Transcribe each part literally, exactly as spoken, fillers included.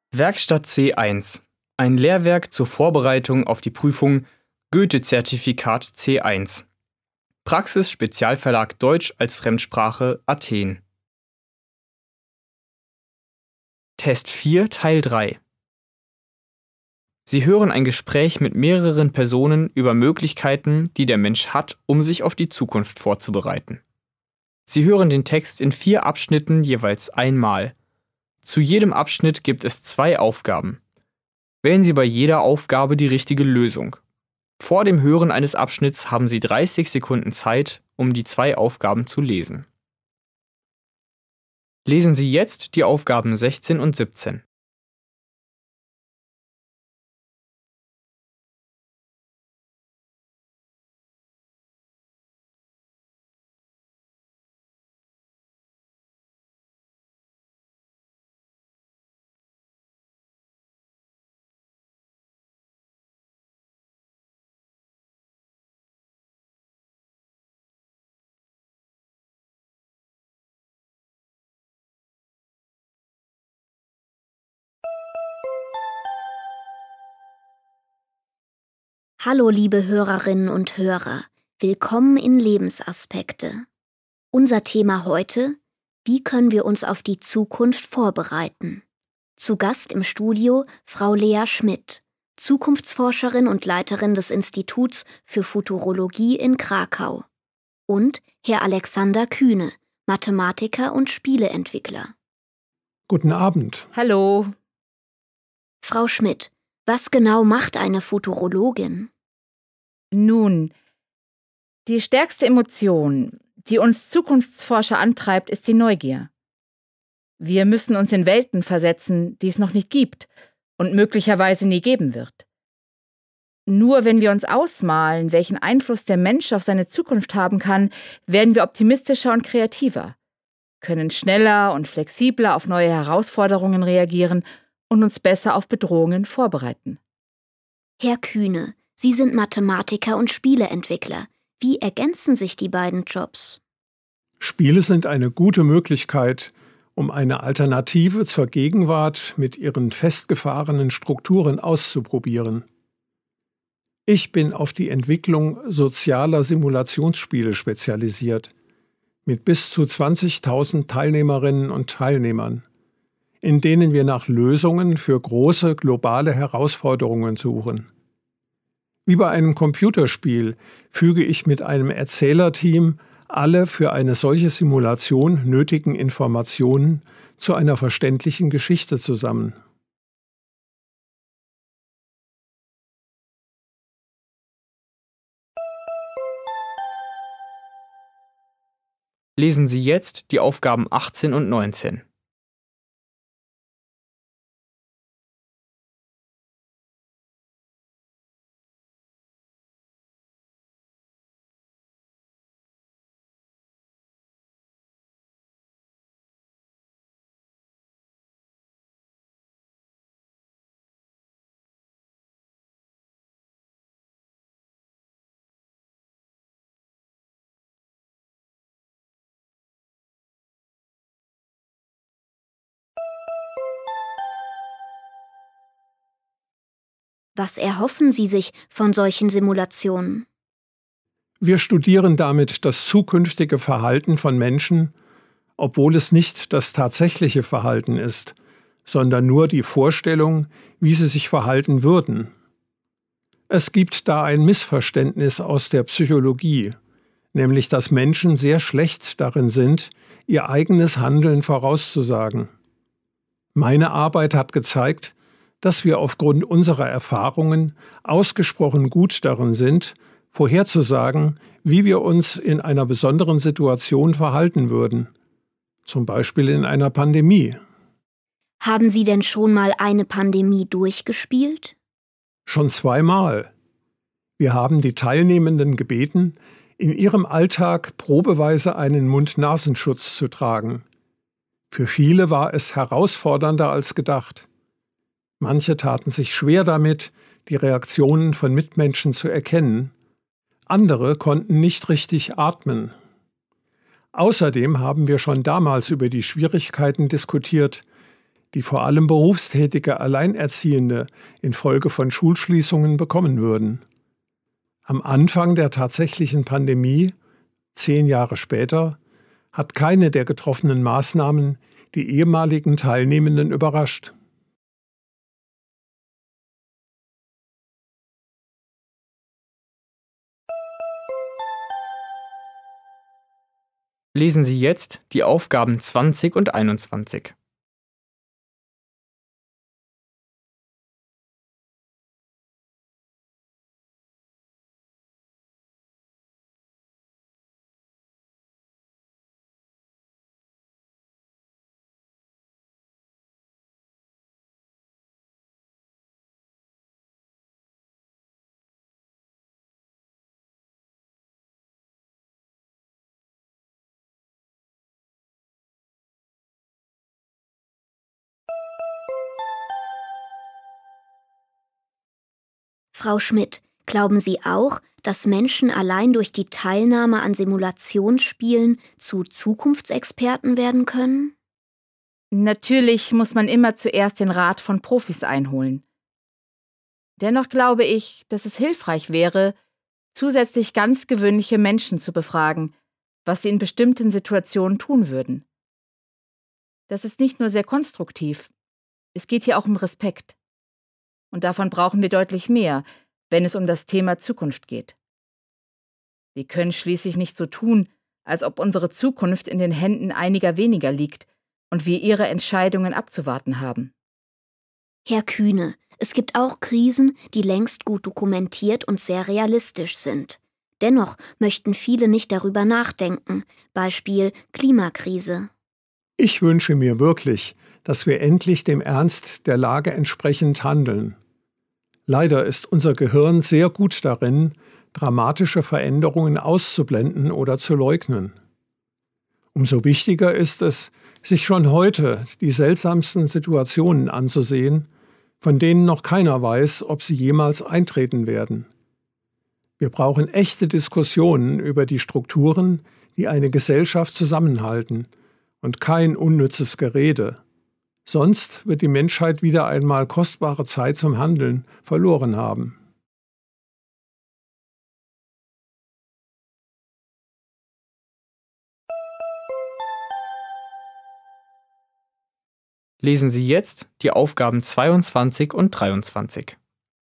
Werkstatt C eins. Ein Lehrwerk zur Vorbereitung auf die Prüfung Goethe-Zertifikat C eins. Praxis Spezialverlag Deutsch als Fremdsprache Athen. Test vier Teil drei. Sie hören ein Gespräch mit mehreren Personen über Möglichkeiten, die der Mensch hat, um sich auf die Zukunft vorzubereiten. Sie hören den Text in vier Abschnitten jeweils einmal. Zu jedem Abschnitt gibt es zwei Aufgaben. Wählen Sie bei jeder Aufgabe die richtige Lösung. Vor dem Hören eines Abschnitts haben Sie dreißig Sekunden Zeit, um die zwei Aufgaben zu lesen. Lesen Sie jetzt die Aufgaben sechzehn und siebzehn. Hallo liebe Hörerinnen und Hörer, willkommen in Lebensaspekte. Unser Thema heute: Wie können wir uns auf die Zukunft vorbereiten? Zu Gast im Studio Frau Lea Schmidt, Zukunftsforscherin und Leiterin des Instituts für Futurologie in Krakau, und Herr Alexander Kühne, Mathematiker und Spieleentwickler. Guten Abend. Hallo. Frau Schmidt, was genau macht eine Futurologin? Nun, die stärkste Emotion, die uns Zukunftsforscher antreibt, ist die Neugier. Wir müssen uns in Welten versetzen, die es noch nicht gibt und möglicherweise nie geben wird. Nur wenn wir uns ausmalen, welchen Einfluss der Mensch auf seine Zukunft haben kann, werden wir optimistischer und kreativer, können schneller und flexibler auf neue Herausforderungen reagieren und uns besser auf Bedrohungen vorbereiten. Herr Kühne, Sie sind Mathematiker und Spieleentwickler. Wie ergänzen sich die beiden Jobs? Spiele sind eine gute Möglichkeit, um eine Alternative zur Gegenwart mit ihren festgefahrenen Strukturen auszuprobieren. Ich bin auf die Entwicklung sozialer Simulationsspiele spezialisiert, mit bis zu zwanzigtausend Teilnehmerinnen und Teilnehmern, in denen wir nach Lösungen für große globale Herausforderungen suchen. Wie bei einem Computerspiel füge ich mit einem Erzählerteam alle für eine solche Simulation nötigen Informationen zu einer verständlichen Geschichte zusammen. Lesen Sie jetzt die Aufgaben achtzehn und neunzehn. Was erhoffen Sie sich von solchen Simulationen? Wir studieren damit das zukünftige Verhalten von Menschen, obwohl es nicht das tatsächliche Verhalten ist, sondern nur die Vorstellung, wie sie sich verhalten würden. Es gibt da ein Missverständnis aus der Psychologie, nämlich dass Menschen sehr schlecht darin sind, ihr eigenes Handeln vorauszusagen. Meine Arbeit hat gezeigt, dass wir aufgrund unserer Erfahrungen ausgesprochen gut darin sind, vorherzusagen, wie wir uns in einer besonderen Situation verhalten würden, zum Beispiel in einer Pandemie. Haben Sie denn schon mal eine Pandemie durchgespielt? Schon zweimal. Wir haben die Teilnehmenden gebeten, in ihrem Alltag probeweise einen Mund-Nasenschutz zu tragen. Für viele war es herausfordernder als gedacht. Manche taten sich schwer damit, die Reaktionen von Mitmenschen zu erkennen. Andere konnten nicht richtig atmen. Außerdem haben wir schon damals über die Schwierigkeiten diskutiert, die vor allem berufstätige Alleinerziehende infolge von Schulschließungen bekommen würden. Am Anfang der tatsächlichen Pandemie, zehn Jahre später, hat keine der getroffenen Maßnahmen die ehemaligen Teilnehmenden überrascht. Lesen Sie jetzt die Aufgaben zwanzig und einundzwanzig. Frau Schmidt, glauben Sie auch, dass Menschen allein durch die Teilnahme an Simulationsspielen zu Zukunftsexperten werden können? Natürlich muss man immer zuerst den Rat von Profis einholen. Dennoch glaube ich, dass es hilfreich wäre, zusätzlich ganz gewöhnliche Menschen zu befragen, was sie in bestimmten Situationen tun würden. Das ist nicht nur sehr konstruktiv, es geht hier auch um Respekt. Und davon brauchen wir deutlich mehr, wenn es um das Thema Zukunft geht. Wir können schließlich nicht so tun, als ob unsere Zukunft in den Händen einiger weniger liegt und wir ihre Entscheidungen abzuwarten haben. Herr Kühne, es gibt auch Krisen, die längst gut dokumentiert und sehr realistisch sind. Dennoch möchten viele nicht darüber nachdenken, Beispiel Klimakrise. Ich wünsche mir wirklich, dass wir endlich dem Ernst der Lage entsprechend handeln. Leider ist unser Gehirn sehr gut darin, dramatische Veränderungen auszublenden oder zu leugnen. Umso wichtiger ist es, sich schon heute die seltsamsten Situationen anzusehen, von denen noch keiner weiß, ob sie jemals eintreten werden. Wir brauchen echte Diskussionen über die Strukturen, die eine Gesellschaft zusammenhalten, und kein unnützes Gerede. Sonst wird die Menschheit wieder einmal kostbare Zeit zum Handeln verloren haben. Lesen Sie jetzt die Aufgaben zweiundzwanzig und dreiundzwanzig.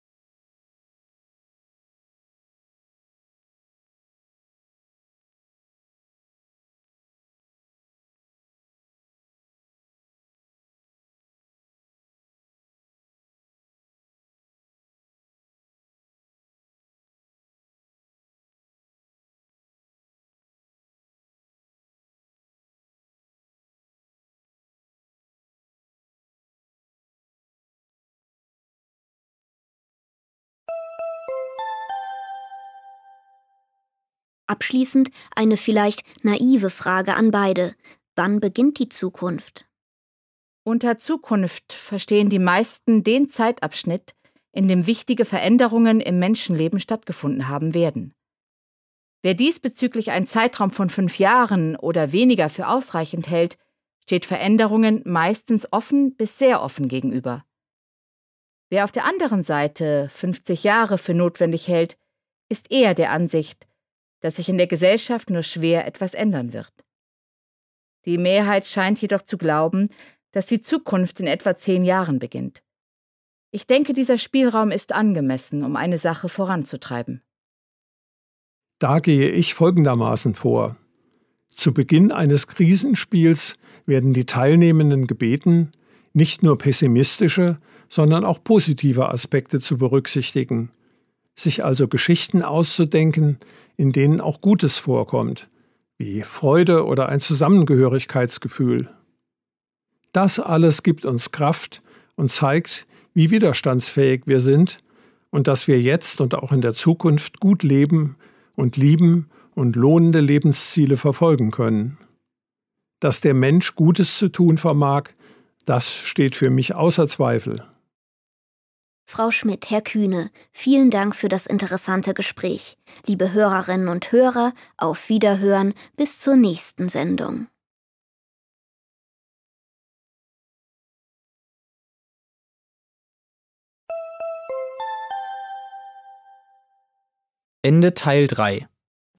Abschließend eine vielleicht naive Frage an beide. Wann beginnt die Zukunft? Unter Zukunft verstehen die meisten den Zeitabschnitt, in dem wichtige Veränderungen im Menschenleben stattgefunden haben werden. Wer diesbezüglich einen Zeitraum von fünf Jahren oder weniger für ausreichend hält, steht Veränderungen meistens offen bis sehr offen gegenüber. Wer auf der anderen Seite fünfzig Jahre für notwendig hält, ist eher der Ansicht, dass sich in der Gesellschaft nur schwer etwas ändern wird. Die Mehrheit scheint jedoch zu glauben, dass die Zukunft in etwa zehn Jahren beginnt. Ich denke, dieser Spielraum ist angemessen, um eine Sache voranzutreiben. Da gehe ich folgendermaßen vor. Zu Beginn eines Krisenspiels werden die Teilnehmenden gebeten, nicht nur pessimistische, sondern auch positive Aspekte zu berücksichtigen, sich also Geschichten auszudenken, in denen auch Gutes vorkommt, wie Freude oder ein Zusammengehörigkeitsgefühl. Das alles gibt uns Kraft und zeigt, wie widerstandsfähig wir sind und dass wir jetzt und auch in der Zukunft gut leben und lieben und lohnende Lebensziele verfolgen können. Dass der Mensch Gutes zu tun vermag, das steht für mich außer Zweifel. Frau Schmidt, Herr Kühne, vielen Dank für das interessante Gespräch. Liebe Hörerinnen und Hörer, auf Wiederhören, bis zur nächsten Sendung. Ende Teil drei.